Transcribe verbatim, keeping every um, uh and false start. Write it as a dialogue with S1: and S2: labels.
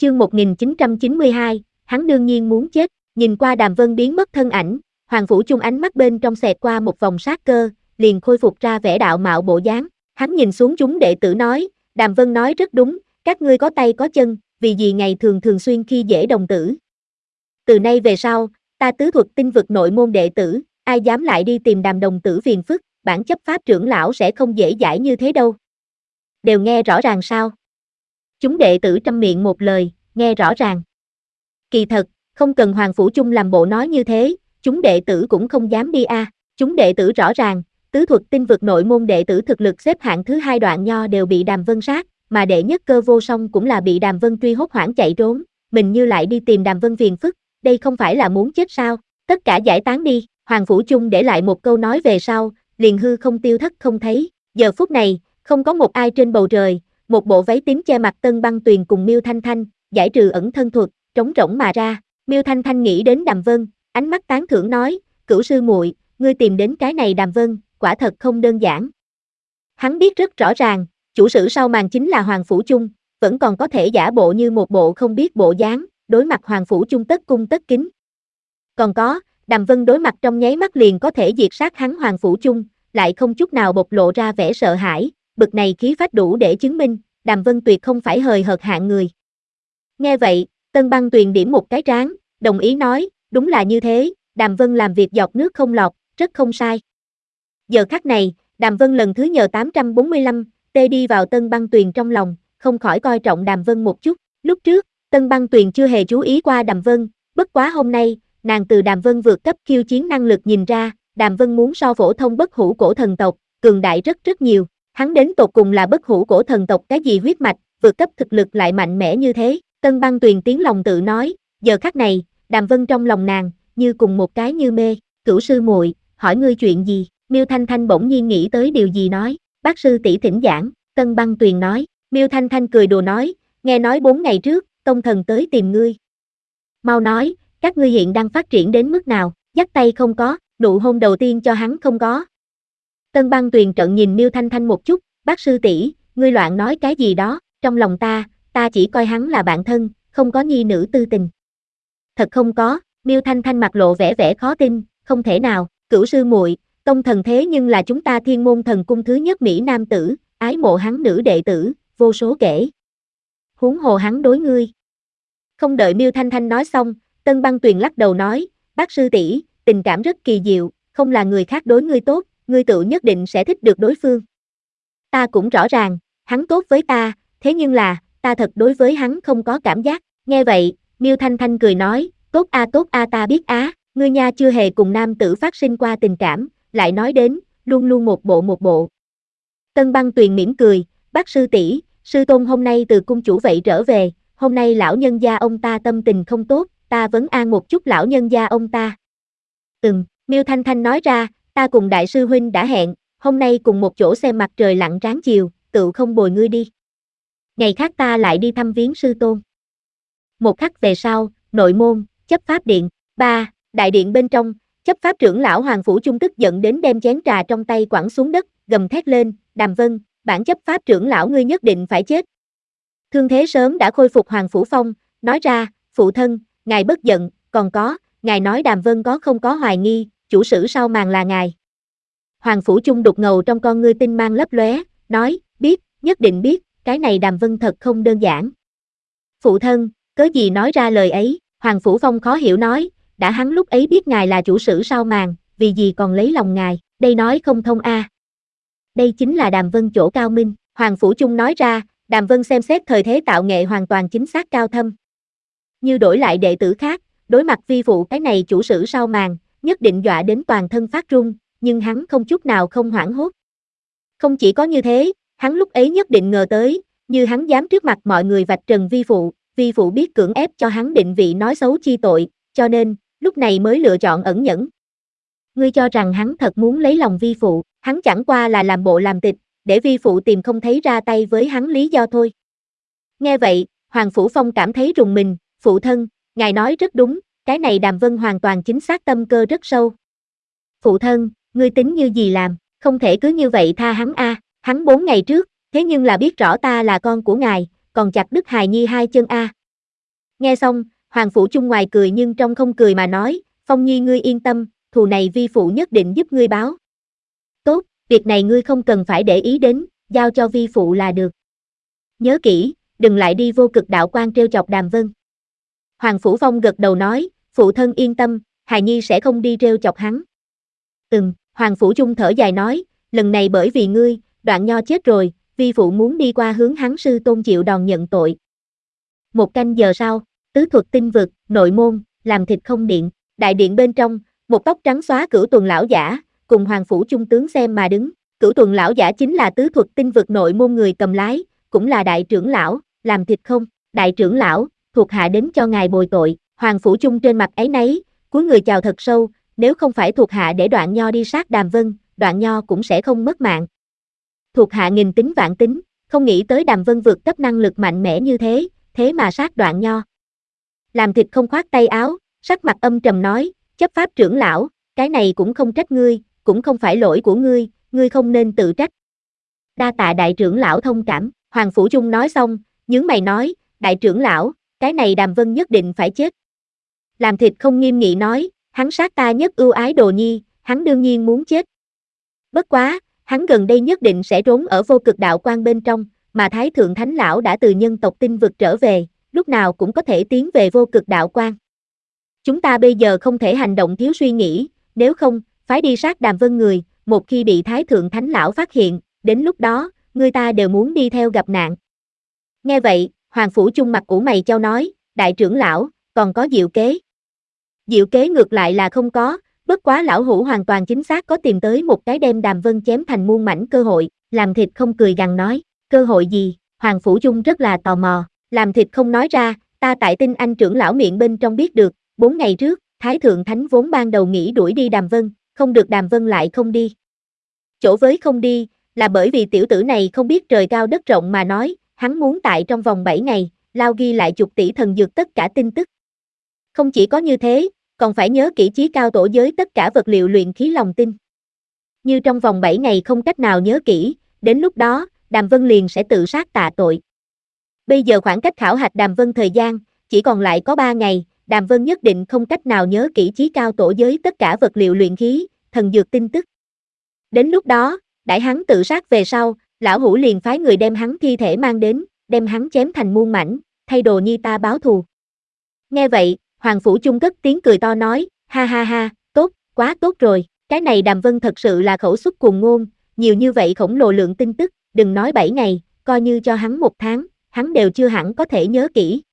S1: Chương một nghìn chín trăm chín mươi hai, hắn đương nhiên muốn chết. Nhìn qua Đàm Vân biến mất thân ảnh, Hoàng Phủ Chung ánh mắt bên trong xẹt qua một vòng sát cơ, liền khôi phục ra vẻ đạo mạo bộ dáng. Hắn nhìn xuống chúng đệ tử nói, Đàm Vân nói rất đúng, các ngươi có tay có chân, vì gì ngày thường thường xuyên khi dễ đồng tử. Từ nay về sau, ta tứ thuật tinh vực nội môn đệ tử, ai dám lại đi tìm Đàm đồng tử phiền phức, bản chấp pháp trưởng lão sẽ không dễ dãi như thế đâu. Đều nghe rõ ràng sao? Chúng đệ tử trăm miệng một lời, nghe rõ ràng. Kỳ thật, không cần Hoàng Phủ Chung làm bộ nói như thế, chúng đệ tử cũng không dám đi a. À. Chúng đệ tử rõ ràng, tứ thuật tinh vực nội môn đệ tử thực lực xếp hạng thứ hai Đoạn Nho đều bị Đàm Vân sát, mà đệ nhất Cơ Vô Song cũng là bị Đàm Vân truy hốt hoảng chạy trốn, mình như lại đi tìm Đàm Vân phiền phức, đây không phải là muốn chết sao? Tất cả giải tán đi. Hoàng Phủ Chung để lại một câu nói về sau, liền hư không tiêu thất không thấy. Giờ phút này, không có một ai trên bầu trời, một bộ váy tím che mặt Tân Băng Tuyền cùng Miêu Thanh Thanh, giải trừ ẩn thân thuật, trống rỗng mà ra. Miêu Thanh Thanh nghĩ đến Đàm Vân, ánh mắt tán thưởng nói, Cửu sư muội, ngươi tìm đến cái này Đàm Vân, quả thật không đơn giản. Hắn biết rất rõ ràng, chủ sử sau màn chính là Hoàng Phủ Chung, vẫn còn có thể giả bộ như một bộ không biết bộ dáng, đối mặt Hoàng Phủ Chung tất cung tất kính. Còn có, Đàm Vân đối mặt trong nháy mắt liền có thể diệt sát hắn Hoàng Phủ Chung, lại không chút nào bộc lộ ra vẻ sợ hãi, bực này khí phách đủ để chứng minh, Đàm Vân tuyệt không phải hời hợt hạng người. Nghe vậy, Tân Băng Tuyền điểm một cái trán, đồng ý nói, đúng là như thế, Đàm Vân làm việc giọt nước không lọt, rất không sai. Giờ khắc này, Đàm Vân lần thứ nhờ tám trăm bốn mươi lăm, tê đi vào Tân Băng Tuyền trong lòng, không khỏi coi trọng Đàm Vân một chút. Lúc trước, Tân Băng Tuyền chưa hề chú ý qua Đàm Vân, bất quá hôm nay, nàng từ Đàm Vân vượt cấp khiêu chiến năng lực nhìn ra, Đàm Vân muốn so phổ thông bất hủ cổ thần tộc, cường đại rất rất nhiều. Hắn đến tột cùng là bất hủ cổ thần tộc cái gì huyết mạch, vượt cấp thực lực lại mạnh mẽ như thế. Tân Băng Tuyền tiếng lòng tự nói, giờ khắc này, Đàm Vân trong lòng nàng, như cùng một cái như mê. Cửu sư muội, hỏi ngươi chuyện gì? Miêu Thanh Thanh bỗng nhiên nghĩ tới điều gì nói, bác sư tỷ thỉnh giảng. Tân Băng Tuyền nói, Miêu Thanh Thanh cười đùa nói, nghe nói bốn ngày trước, Tông thần tới tìm ngươi. Mau nói, các ngươi hiện đang phát triển đến mức nào? Dắt tay không có, nụ hôn đầu tiên cho hắn không có. Tân Băng Tuyền trợn nhìn Miêu Thanh Thanh một chút, bác sư tỷ, ngươi loạn nói cái gì đó, trong lòng ta, ta chỉ coi hắn là bạn thân, không có nhi nữ tư tình. Thật không có. Miêu Thanh Thanh mặt lộ vẻ vẻ khó tin, không thể nào. Cửu sư muội, Tông thần thế nhưng là chúng ta Thiên Môn Thần Cung thứ nhất mỹ nam tử, ái mộ hắn nữ đệ tử, vô số kể. Huống hồ hắn đối ngươi. Không đợi Miêu Thanh Thanh nói xong, Tân Băng Tuyền lắc đầu nói, bác sư tỷ, tình cảm rất kỳ diệu, không là người khác đối ngươi tốt, ngươi tự nhất định sẽ thích được đối phương. Ta cũng rõ ràng, hắn tốt với ta, thế nhưng là, ta thật đối với hắn không có cảm giác. Nghe vậy, Miêu Thanh Thanh cười nói, tốt a tốt a ta biết á, ngươi nha chưa hề cùng nam tử phát sinh qua tình cảm, lại nói đến, luôn luôn một bộ một bộ. Tân Băng Tuyền mỉm cười, bác sư tỷ, sư tôn hôm nay từ cung chủ vậy trở về, hôm nay lão nhân gia ông ta tâm tình không tốt, ta vấn an một chút lão nhân gia ông ta. Ừm, Miêu Thanh Thanh nói ra, ta cùng đại sư huynh đã hẹn, hôm nay cùng một chỗ xem mặt trời lặn ráng chiều, tự không bồi ngươi đi. Ngày khác ta lại đi thăm viếng sư tôn. Một khắc về sau, nội môn, chấp pháp điện. Ba, đại điện bên trong, chấp pháp trưởng lão Hoàng Phủ Chung tức giận đến đem chén trà trong tay quẳng xuống đất, gầm thét lên, Đàm Vân, bản chấp pháp trưởng lão ngươi nhất định phải chết. Thương thế sớm đã khôi phục Hoàng Phủ Phong, nói ra, phụ thân, ngài bất giận, còn có, ngài nói Đàm Vân có không có hoài nghi, chủ sử sau màn là ngài. Hoàng Phủ Chung đục ngầu trong con ngươi tinh mang lấp lóe, nói, biết, nhất định biết, cái này Đàm Vân thật không đơn giản. Phụ thân, cớ gì nói ra lời ấy? Hoàng Phủ Phong khó hiểu nói, đã hắn lúc ấy biết ngài là chủ sử sau màn, vì gì còn lấy lòng ngài, đây nói không thông a. À. Đây chính là Đàm Vân chỗ cao minh. Hoàng Phủ Chung nói ra, Đàm Vân xem xét thời thế tạo nghệ hoàn toàn chính xác cao thâm. Như đổi lại đệ tử khác, đối mặt vi phụ cái này chủ sử sau màn, nhất định dọa đến toàn thân phát run, nhưng hắn không chút nào không hoảng hốt. Không chỉ có như thế, hắn lúc ấy nhất định ngờ tới, như hắn dám trước mặt mọi người vạch trần vi phụ, vi phụ biết cưỡng ép cho hắn định vị nói xấu chi tội, cho nên, lúc này mới lựa chọn ẩn nhẫn. Ngươi cho rằng hắn thật muốn lấy lòng vi phụ, hắn chẳng qua là làm bộ làm tịch, để vi phụ tìm không thấy ra tay với hắn lý do thôi. Nghe vậy, Hoàng Phủ Phong cảm thấy rùng mình, phụ thân, ngài nói rất đúng, cái này Đàm Vân hoàn toàn chính xác tâm cơ rất sâu. Phụ thân, ngươi tính như gì làm, không thể cứ như vậy tha hắn a, à. Hắn bốn ngày trước, thế nhưng là biết rõ ta là con của ngài, còn chặt đứt hài nhi hai chân a. À. Nghe xong, Hoàng Phủ Chung ngoài cười nhưng trong không cười mà nói, Phong Nhi ngươi yên tâm, thù này vi phụ nhất định giúp ngươi báo. Tốt, việc này ngươi không cần phải để ý đến, giao cho vi phụ là được. Nhớ kỹ, đừng lại đi vô cực đạo quan trêu chọc Đàm Vân. Hoàng Phủ Phong gật đầu nói, phụ thân yên tâm, hài nhi sẽ không đi trêu chọc hắn. Ừm, Hoàng Phủ Chung thở dài nói, lần này bởi vì ngươi, Đoạn Nho chết rồi, vi phụ muốn đi qua hướng hắn sư tôn chịu đòn nhận tội. Một canh giờ sau, tứ thuật tinh vực, nội môn, làm thịt không điện, đại điện bên trong, một tóc trắng xóa Cửu Tuần lão giả, cùng Hoàng Phủ Chung tướng xem mà đứng. Cửu Tuần lão giả chính là tứ thuật tinh vực nội môn người cầm lái, cũng là đại trưởng lão, làm thịt không, đại trưởng lão, thuộc hạ đến cho ngài bồi tội. Hoàng Phủ Chung trên mặt áy náy, cúi người chào thật sâu, nếu không phải thuộc hạ để Đoạn Nho đi sát Đàm Vân, Đoạn Nho cũng sẽ không mất mạng. Thuộc hạ nghìn tính vạn tính, không nghĩ tới Đàm Vân vượt cấp năng lực mạnh mẽ như thế, thế mà sát Đoạn Nho. Làm thịt không khoát tay áo, sắc mặt âm trầm nói, chấp pháp trưởng lão, cái này cũng không trách ngươi, cũng không phải lỗi của ngươi, ngươi không nên tự trách. Đa tạ đại trưởng lão thông cảm, Hoàng Phủ Chung nói xong, nhướng mày nói, đại trưởng lão, cái này Đàm Vân nhất định phải chết. Làm thịt không nghiêm nghị nói, hắn sát ta nhất ưu ái đồ nhi, hắn đương nhiên muốn chết. Bất quá, hắn gần đây nhất định sẽ trốn ở vô cực đạo quan bên trong, mà Thái Thượng Thánh Lão đã từ nhân tộc tinh vực trở về, lúc nào cũng có thể tiến về vô cực đạo quan. Chúng ta bây giờ không thể hành động thiếu suy nghĩ, nếu không, phái đi sát Đàm Vân người, một khi bị Thái Thượng Thánh Lão phát hiện, đến lúc đó, người ta đều muốn đi theo gặp nạn. Nghe vậy, Hoàng Phủ Chung mặt ủ mày chau nói, đại trưởng lão, còn có diệu kế. Diệu kế ngược lại là không có, bất quá lão hủ hoàn toàn chính xác có tìm tới một cái đem Đàm Vân chém thành muôn mảnh cơ hội, làm thịt không cười gằn nói, cơ hội gì, Hoàng Phủ Chung rất là tò mò, làm thịt không nói ra, ta tại Tinh Anh trưởng lão miệng bên trong biết được, bốn ngày trước, Thái Thượng Thánh vốn ban đầu nghĩ đuổi đi Đàm Vân, không được Đàm Vân lại không đi. Chỗ với không đi, là bởi vì tiểu tử này không biết trời cao đất rộng mà nói, hắn muốn tại trong vòng bảy ngày, lao ghi lại chục tỷ thần dược tất cả tin tức. Không chỉ có như thế, còn phải nhớ kỹ chí cao tổ giới tất cả vật liệu luyện khí lòng tin. Như trong vòng bảy ngày không cách nào nhớ kỹ, đến lúc đó, Đàm Vân liền sẽ tự sát tạ tội. Bây giờ khoảng cách khảo hạch Đàm Vân thời gian, chỉ còn lại có ba ngày, Đàm Vân nhất định không cách nào nhớ kỹ chí cao tổ giới tất cả vật liệu luyện khí, thần dược tin tức. Đến lúc đó, đãi hắn tự sát về sau, lão hủ liền phái người đem hắn thi thể mang đến, đem hắn chém thành muôn mảnh, thay đồ nhi ta báo thù. Nghe vậy, Hoàng Phủ Chung cất tiếng cười to nói, ha ha ha, tốt, quá tốt rồi, cái này Đàm Vân thật sự là khẩu xuất cuồng ngôn, nhiều như vậy khổng lồ lượng tin tức, đừng nói bảy ngày, coi như cho hắn một tháng, hắn đều chưa hẳn có thể nhớ kỹ.